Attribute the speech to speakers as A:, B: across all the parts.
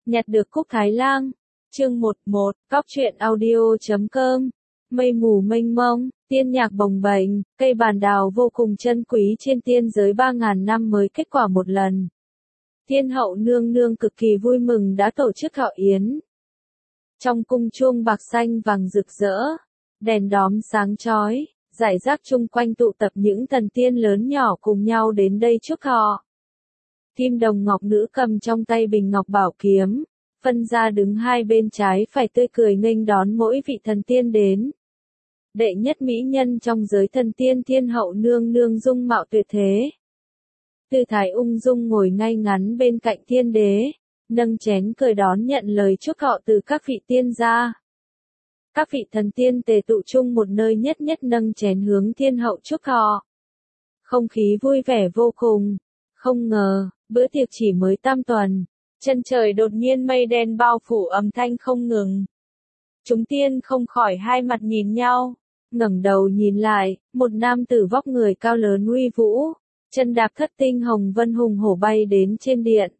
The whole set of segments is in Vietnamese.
A: Nhặt được cúc Thái Lang. Chương 11, Cóc truyện audio.com. Mây mù mênh mông, tiên nhạc bồng bềnh, cây bàn đào vô cùng chân quý trên tiên giới 3.000 năm mới kết quả một lần. Thiên hậu nương nương cực kỳ vui mừng đã tổ chức thọ yến. Trong cung chuông bạc xanh vàng rực rỡ, đèn đóm sáng chói, rải rác chung quanh tụ tập những thần tiên lớn nhỏ cùng nhau đến đây chúc thọ. Kim đồng ngọc nữ cầm trong tay bình ngọc bảo kiếm, phân ra đứng hai bên trái phải tươi cười nghênh đón mỗi vị thần tiên đến. Đệ nhất mỹ nhân trong giới thần tiên thiên hậu nương nương dung mạo tuyệt thế. Tư thái ung dung ngồi ngay ngắn bên cạnh thiên đế, nâng chén cười đón nhận lời chúc thọ từ các vị tiên gia. Các vị thần tiên tề tụ chung một nơi nhất nhất nâng chén hướng thiên hậu chúc thọ. Không khí vui vẻ vô cùng. Không ngờ, bữa tiệc chỉ mới tam tuần, chân trời đột nhiên mây đen bao phủ âm thanh không ngừng. Chúng tiên không khỏi hai mặt nhìn nhau, ngẩng đầu nhìn lại, một nam tử vóc người cao lớn uy vũ, chân đạp thất tinh hồng vân hùng hổ bay đến trên điện.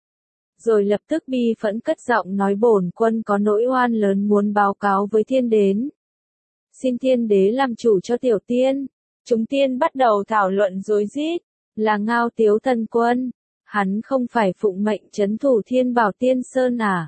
A: Rồi lập tức bi phẫn cất giọng nói bổn quân có nỗi oan lớn muốn báo cáo với thiên đến. Xin thiên đế làm chủ cho tiểu tiên. Chúng tiên bắt đầu thảo luận rối rít. Là Ngao Tiếu Thần Quân, hắn không phải phụng mệnh trấn thủ Thiên Bảo Tiên Sơn à?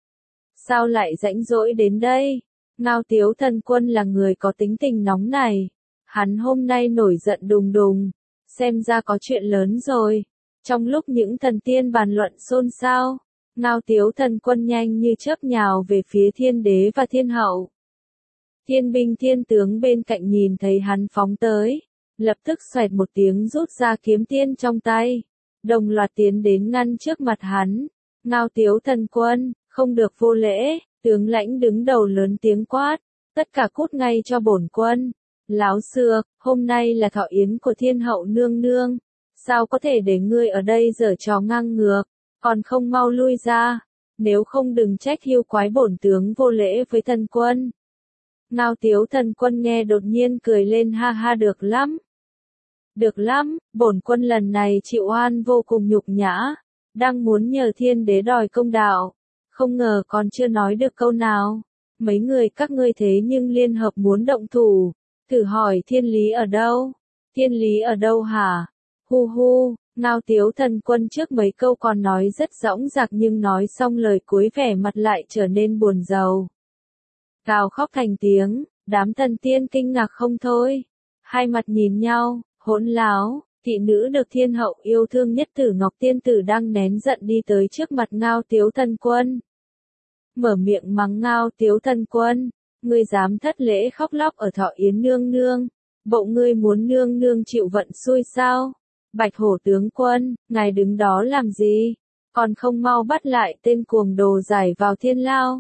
A: Sao lại rãnh rỗi đến đây? Ngao Tiếu Thần Quân là người có tính tình nóng này, hắn hôm nay nổi giận đùng đùng, xem ra có chuyện lớn rồi. Trong lúc những thần tiên bàn luận xôn xao, Ngao Tiếu Thần Quân nhanh như chớp nhào về phía thiên đế và thiên hậu. Thiên binh thiên tướng bên cạnh nhìn thấy hắn phóng tới, lập tức xoẹt một tiếng rút ra kiếm tiên trong tay, đồng loạt tiến đến ngăn trước mặt hắn. Ngao Tiếu Thần Quân, không được vô lễ, tướng lãnh đứng đầu lớn tiếng quát, tất cả cút ngay cho bổn quân. Láo xược, hôm nay là thọ yến của thiên hậu nương nương, sao có thể để ngươi ở đây giở trò ngang ngược, còn không mau lui ra, nếu không đừng trách hiu quái bổn tướng vô lễ với thần quân. Ngao Tiếu Thần Quân nghe đột nhiên cười lên ha ha được lắm. Được lắm, bổn quân lần này chịu oan vô cùng nhục nhã, đang muốn nhờ thiên đế đòi công đạo, không ngờ còn chưa nói được câu nào. Mấy người các ngươi thế nhưng liên hợp muốn động thủ, thử hỏi thiên lý ở đâu? Thiên lý ở đâu hả? Hu hu, Ngao Tiếu Thần Quân trước mấy câu còn nói rất dõng dạc nhưng nói xong lời cuối vẻ mặt lại trở nên buồn rầu. Gào khóc thành tiếng, đám thần tiên kinh ngạc không thôi, hai mặt nhìn nhau. Hỗn láo, thị nữ được thiên hậu yêu thương nhất Tử Ngọc Tiên Tử đang nén giận đi tới trước mặt Ngao Tiếu Thần Quân. Mở miệng mắng Ngao Tiếu Thần Quân, ngươi dám thất lễ khóc lóc ở thọ yến nương nương, bộ ngươi muốn nương nương chịu vận xui sao? Bạch Hổ tướng quân, ngài đứng đó làm gì? Còn không mau bắt lại tên cuồng đồ giải vào thiên lao.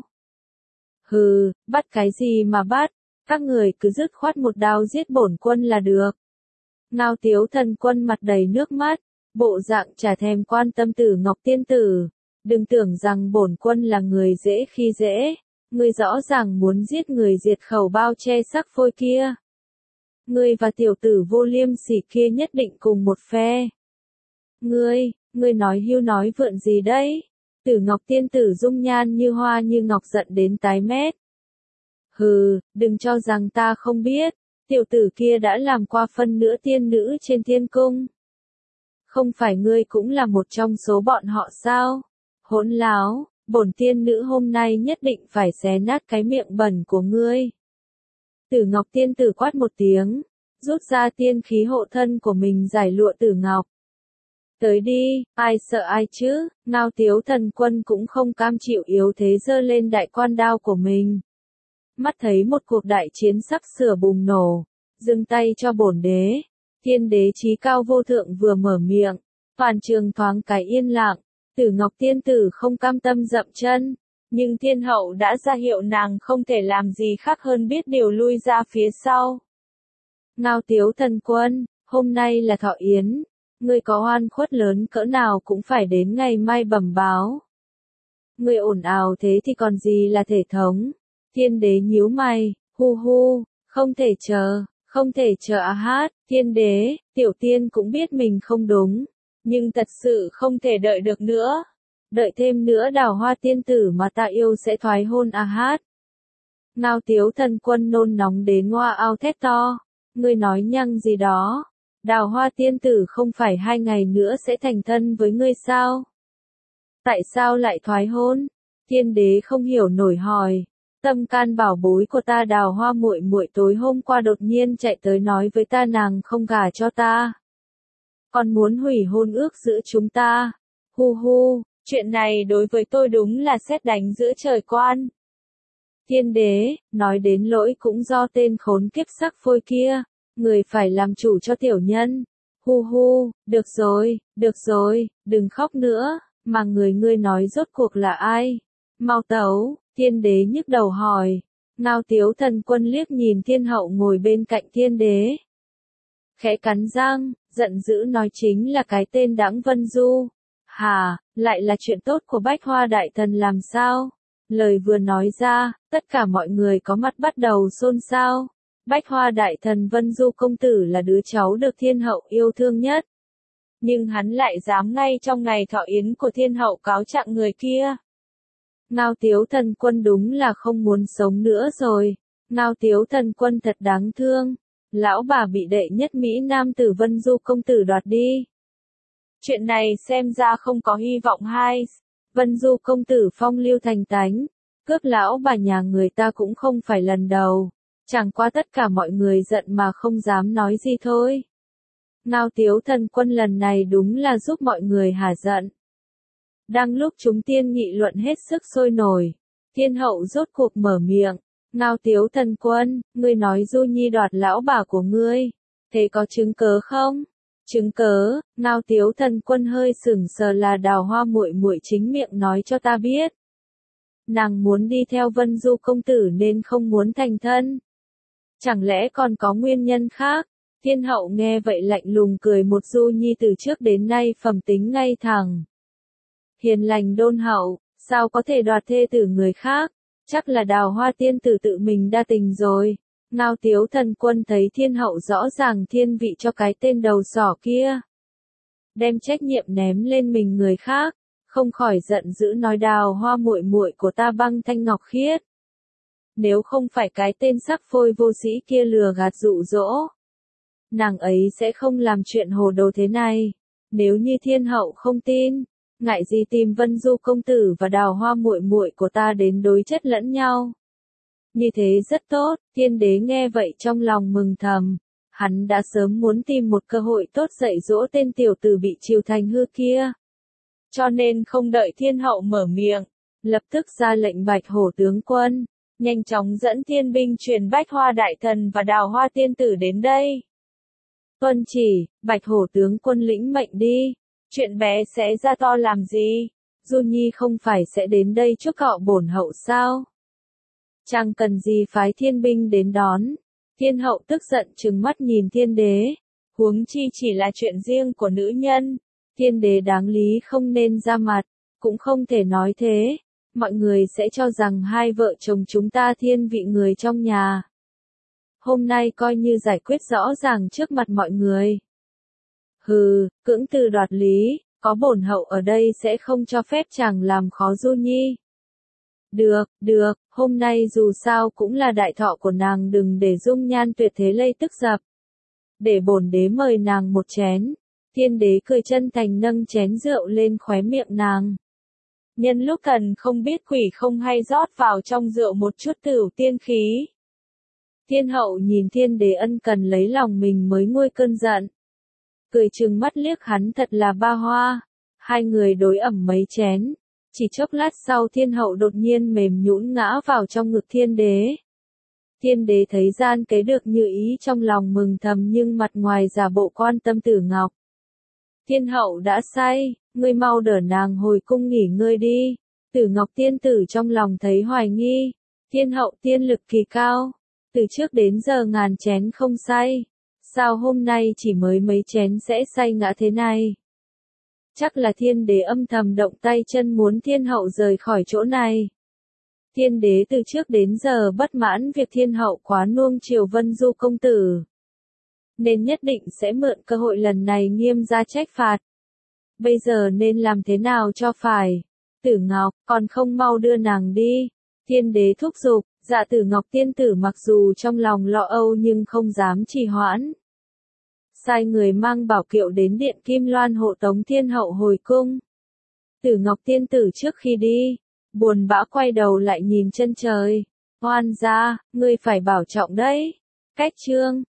A: Hừ, bắt cái gì mà bắt, các người cứ dứt khoát một đao giết bổn quân là được. Ngao Tiếu Thần Quân mặt đầy nước mắt, bộ dạng chả thèm quan tâm Tử Ngọc Tiên Tử. Đừng tưởng rằng bổn quân là người dễ khi dễ, ngươi rõ ràng muốn giết người diệt khẩu bao che sắc phôi kia. Ngươi và tiểu tử vô liêm sỉ kia nhất định cùng một phe. Ngươi nói hưu nói vượn gì đấy? Tử Ngọc Tiên Tử dung nhan như hoa như ngọc giận đến tái mét. Hừ, đừng cho rằng ta không biết. Tiểu tử kia đã làm qua phân nửa tiên nữ trên thiên cung. Không phải ngươi cũng là một trong số bọn họ sao? Hỗn láo, bổn tiên nữ hôm nay nhất định phải xé nát cái miệng bẩn của ngươi. Tử Ngọc Tiên Tử quát một tiếng, rút ra tiên khí hộ thân của mình giải lụa Tử Ngọc. Tới đi, ai sợ ai chứ? Ngao Tiếu Thần Quân cũng không cam chịu yếu thế giơ lên đại quan đao của mình. Mắt thấy một cuộc đại chiến sắp sửa bùng nổ, dừng tay cho bổn đế. Thiên đế chí cao vô thượng vừa mở miệng, toàn trường thoáng cái yên lặng. Tử Ngọc Tiên Tử không cam tâm dậm chân, nhưng thiên hậu đã ra hiệu nàng không thể làm gì khác hơn biết điều lui ra phía sau. Ngao Tiếu Thần Quân, hôm nay là thọ yến, ngươi có oan khuất lớn cỡ nào cũng phải đến ngày mai bẩm báo. Ngươi ồn ào thế thì còn gì là thể thống? Thiên đế nhíu mày, hu hu, không thể chờ à hát, thiên đế, tiểu tiên cũng biết mình không đúng, nhưng thật sự không thể đợi được nữa. đợi thêm nữa Đào Hoa tiên tử mà ta yêu sẽ thoái hôn à hát. Ngao Tiếu Thần Quân nôn nóng đến ngoa ao thét to, ngươi nói nhăng gì đó, Đào Hoa tiên tử không phải 2 ngày nữa sẽ thành thân với ngươi sao? Tại sao lại thoái hôn? Thiên đế không hiểu nổi hỏi. Tâm can bảo bối của ta Đào Hoa muội muội tối hôm qua đột nhiên chạy tới nói với ta nàng không gả cho ta, còn muốn hủy hôn ước giữa chúng ta. Hu hu, chuyện này đối với tôi đúng là sét đánh giữa trời quan. Thiên đế, nói đến lỗi cũng do tên khốn kiếp sắc phôi kia, người phải làm chủ cho tiểu nhân. Hu hu, được rồi, đừng khóc nữa, mà người ngươi nói rốt cuộc là ai? Mau tấu, thiên đế nhức đầu hỏi. Ngao Tiếu Thần Quân liếc nhìn thiên hậu ngồi bên cạnh thiên đế, khẽ cắn răng, giận dữ nói chính là cái tên Đãng Vân Du. Hà, lại là chuyện tốt của Bách Hoa Đại Thần làm sao? Lời vừa nói ra, tất cả mọi người có mặt bắt đầu xôn xao. Bách Hoa Đại Thần Vân Du công tử là đứa cháu được thiên hậu yêu thương nhất. Nhưng hắn lại dám ngay trong ngày thọ yến của thiên hậu cáo trạng người kia. Ngao Tiếu Thần Quân đúng là không muốn sống nữa rồi. Ngao Tiếu Thần Quân thật đáng thương. Lão bà bị đệ nhất Mỹ Nam tử Vân Du công tử đoạt đi. Chuyện này xem ra không có hy vọng hay. Vân Du công tử phong lưu thành tánh, cướp lão bà nhà người ta cũng không phải lần đầu. Chẳng qua tất cả mọi người giận mà không dám nói gì thôi. Ngao Tiếu Thần Quân lần này đúng là giúp mọi người hả giận. Đang lúc chúng tiên nghị luận hết sức sôi nổi, thiên hậu rốt cuộc mở miệng. Ngao Tiếu Thần Quân, ngươi nói Du Nhi đoạt lão bà của ngươi, thế có chứng cớ không? Chứng cớ? Ngao Tiếu Thần Quân hơi sững sờ là Đào Hoa muội muội chính miệng nói cho ta biết. Nàng muốn đi theo Vân Du công tử nên không muốn thành thân. Chẳng lẽ còn có nguyên nhân khác? Thiên hậu nghe vậy lạnh lùng cười một. Du Nhi từ trước đến nay phẩm tính ngay thẳng, hiền lành đôn hậu, sao có thể đoạt thê tử người khác? Chắc là Đào Hoa tiên tử tự mình đa tình rồi. Ngao Tiếu Thần Quân thấy thiên hậu rõ ràng thiên vị cho cái tên đầu sỏ kia, đem trách nhiệm ném lên mình người khác, không khỏi giận dữ nói Đào Hoa muội muội của ta băng thanh ngọc khiết. Nếu không phải cái tên sắc phôi vô sĩ kia lừa gạt dụ dỗ, nàng ấy sẽ không làm chuyện hồ đồ thế này. Nếu như thiên hậu không tin, ngại gì tìm Vân Du công tử và Đào Hoa muội muội của ta đến đối chất lẫn nhau. Như thế rất tốt. Thiên đế nghe vậy trong lòng mừng thầm. Hắn đã sớm muốn tìm một cơ hội tốt dạy dỗ tên tiểu tử bị chiều thành hư kia. Cho nên không đợi thiên hậu mở miệng, lập tức ra lệnh Bạch Hổ tướng quân, nhanh chóng dẫn thiên binh truyền Bách Hoa Đại Thần và Đào Hoa tiên tử đến đây. Tuân chỉ, Bạch Hổ tướng quân lĩnh mệnh đi. Chuyện bé sẽ ra to làm gì? Du Nhi không phải sẽ đến đây chuốc cọ bổn hậu sao? Chẳng cần gì phái thiên binh đến đón. Thiên hậu tức giận trừng mắt nhìn thiên đế. Huống chi chỉ là chuyện riêng của nữ nhân. Thiên đế đáng lý không nên ra mặt. Cũng không thể nói thế. Mọi người sẽ cho rằng hai vợ chồng chúng ta thiên vị người trong nhà. Hôm nay coi như giải quyết rõ ràng trước mặt mọi người. Hừ, cưỡng từ đoạt lý, có bổn hậu ở đây sẽ không cho phép chàng làm khó Du Nhi. Được, hôm nay dù sao cũng là đại thọ của nàng, đừng để dung nhan tuyệt thế lây tức dập. Để bổn đế mời nàng một chén. Thiên đế cười chân thành nâng chén rượu lên khóe miệng nàng. Nhân lúc cần không biết quỷ không hay rót vào trong rượu một chút tửu tiên khí. Thiên hậu nhìn thiên đế ân cần lấy lòng mình mới nguôi cơn giận. Cười trừng mắt liếc hắn thật là ba hoa. Hai người đối ẩm mấy chén. Chỉ chốc lát sau thiên hậu đột nhiên mềm nhũn ngã vào trong ngực thiên đế. Thiên đế thấy gian kế được như ý trong lòng mừng thầm nhưng mặt ngoài giả bộ quan tâm Tử Ngọc. Thiên hậu đã say, ngươi mau đỡ nàng hồi cung nghỉ ngơi đi. Tử Ngọc tiên tử trong lòng thấy hoài nghi. Thiên hậu tiên lực kỳ cao. Từ trước đến giờ ngàn chén không say. Sao hôm nay chỉ mới mấy chén sẽ say ngã thế này? Chắc là thiên đế âm thầm động tay chân muốn thiên hậu rời khỏi chỗ này. Thiên đế từ trước đến giờ bất mãn việc thiên hậu quá nuông chiều Vân Du công tử, nên nhất định sẽ mượn cơ hội lần này nghiêm ra trách phạt. Bây giờ nên làm thế nào cho phải? Tử Ngọc, còn không mau đưa nàng đi. Thiên đế thúc giục, Dạ Tử Ngọc tiên tử mặc dù trong lòng lo âu nhưng không dám trì hoãn. Sai người mang bảo kiệu đến điện Kim Loan hộ tống thiên hậu hồi cung. Tử Ngọc tiên tử trước khi đi, buồn bã quay đầu lại nhìn chân trời. Oan gia, ngươi phải bảo trọng đấy. Cách chương